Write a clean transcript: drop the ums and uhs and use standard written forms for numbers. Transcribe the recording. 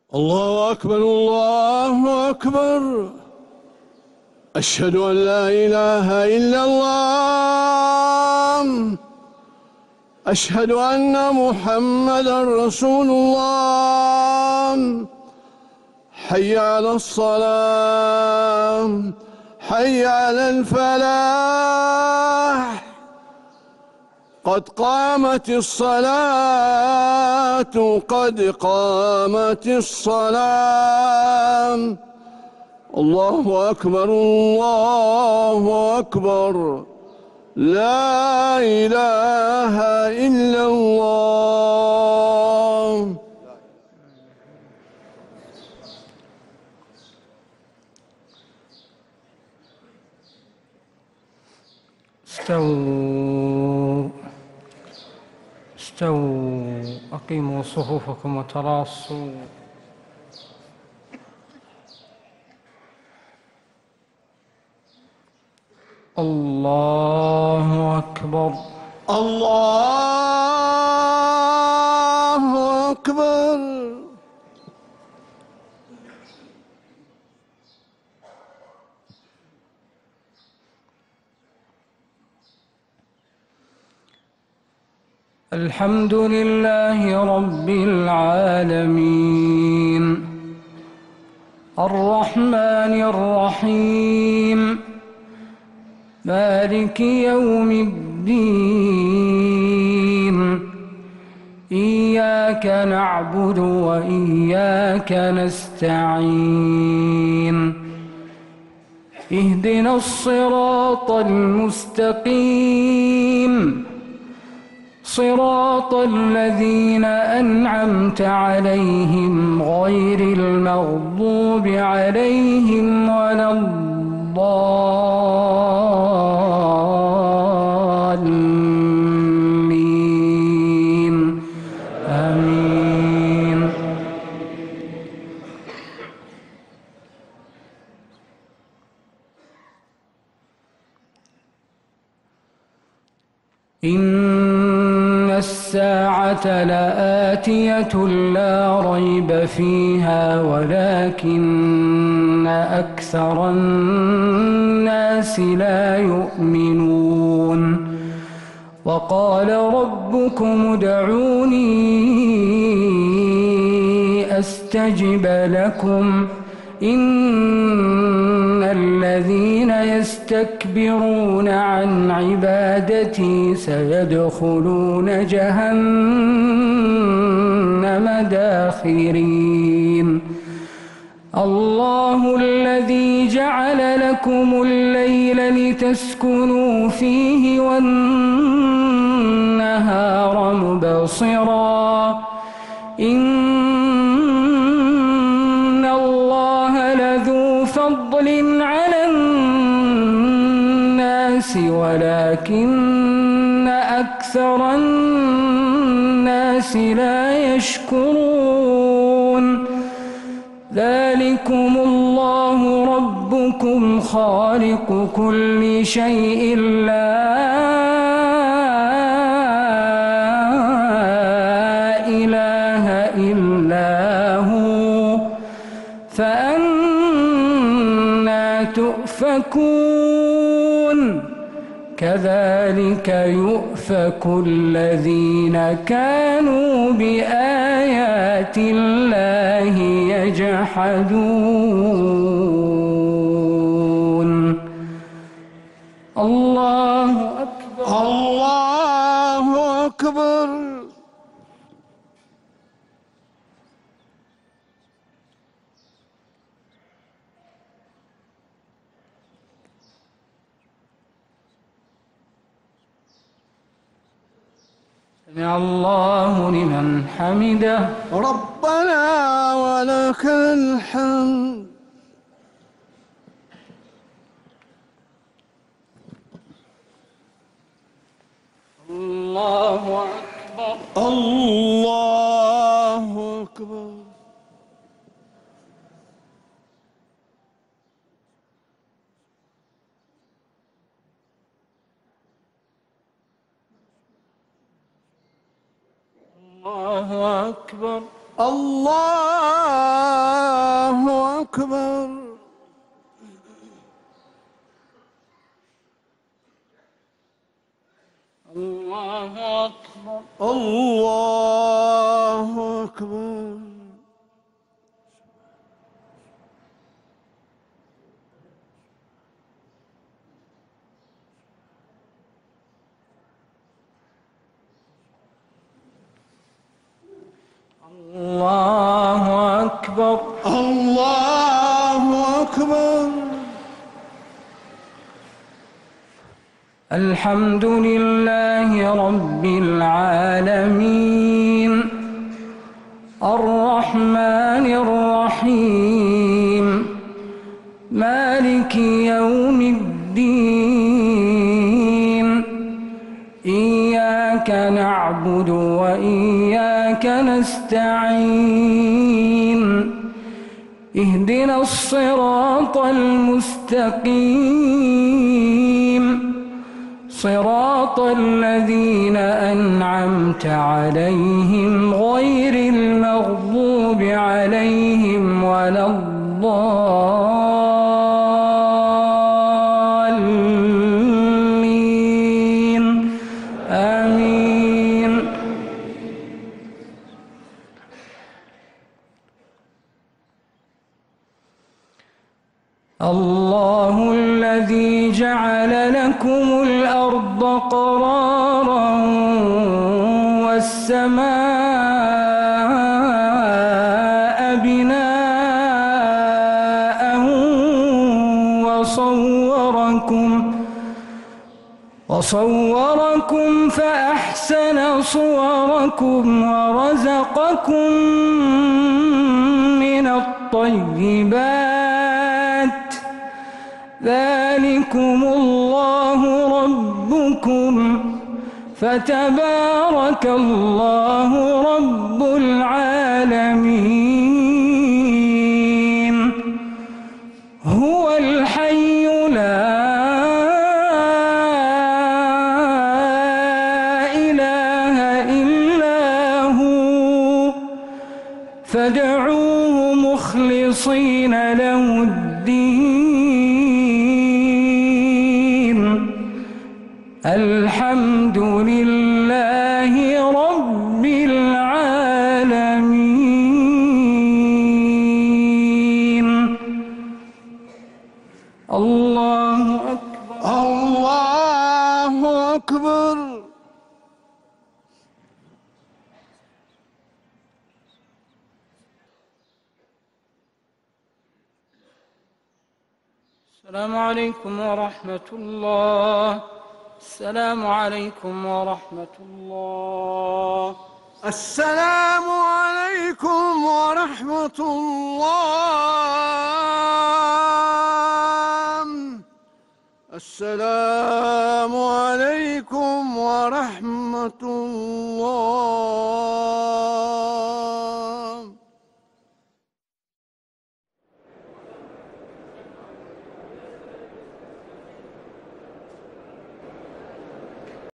الله أكبر الله أكبر. أشهد أن لا إله إلا الله. أشهد أن محمدًا رسول الله. حي على الصلاة، حي على الفلاح، قد قامت الصلاة، قد قامت الصلاة. الله أكبر الله أكبر. لا إله إلا الله. استووا استووا، أقيموا صفوفكم وتراصوا. الله أكبر الله أكبر. الحمد لله رب العالمين، الرحمن الرحيم، مالك يوم الدين. إياك نعبد وإياك نستعين. اهدنا الصراط المستقيم، صراط الذين أنعمت عليهم غير المغضوب عليهم ولا الضالين. آمين. إن الساعة لآتية لا ريب فيها ولكن أكثر الناس لا يؤمنون. وقال ربكم ادعوني أستجب لكم. إن الذين يستكبرون عن عبادتي سيدخلون جهنم داخرين. الله الذي جعل لكم الليل لتسكنوا فيه والنهار مبصرا. إن الله لذو فضل على الناس ولكن أكثر الناس لا يشكرون. ذلكم الله ربكم خالق كل شيء لا إله إلا هو، فأنى تؤفكون. كذلك يؤفك الذين كانوا بآيات الله يجحدون. الله أكبر الله أكبر. سمع الله لمن حمده. ربنا ولك الحمد. الله أكبر الله أكبر. الله أكبر. الله أكبر. الله أكبر. الله أكبر. الله أكبر. الله أكبر. الحمد لله رب العالمين الرحمن الرحيم مالك يوم الدين إياك نعبد وإياك نستعين اهدنا الصراط المستقيم صراط الذين أنعمت عليهم غير المغضوب عليهم ولا الضالين آمين. الله الذي جعل لكم الأرض قرارا والسماء بناء وصوركم فأحسن صوركم ورزقكم من الطيبات ذلكم الله ربكم فتبارك الله رب العالمين. هو الحي لا إله إلا هو فادعوه مخلصين له الدين الحمد لله رب العالمين. الله أكبر. الله أكبر. السلام عليكم ورحمة الله. السلام عليكم ورحمة الله. السلام عليكم ورحمة الله. السلام عليكم ورحمة الله.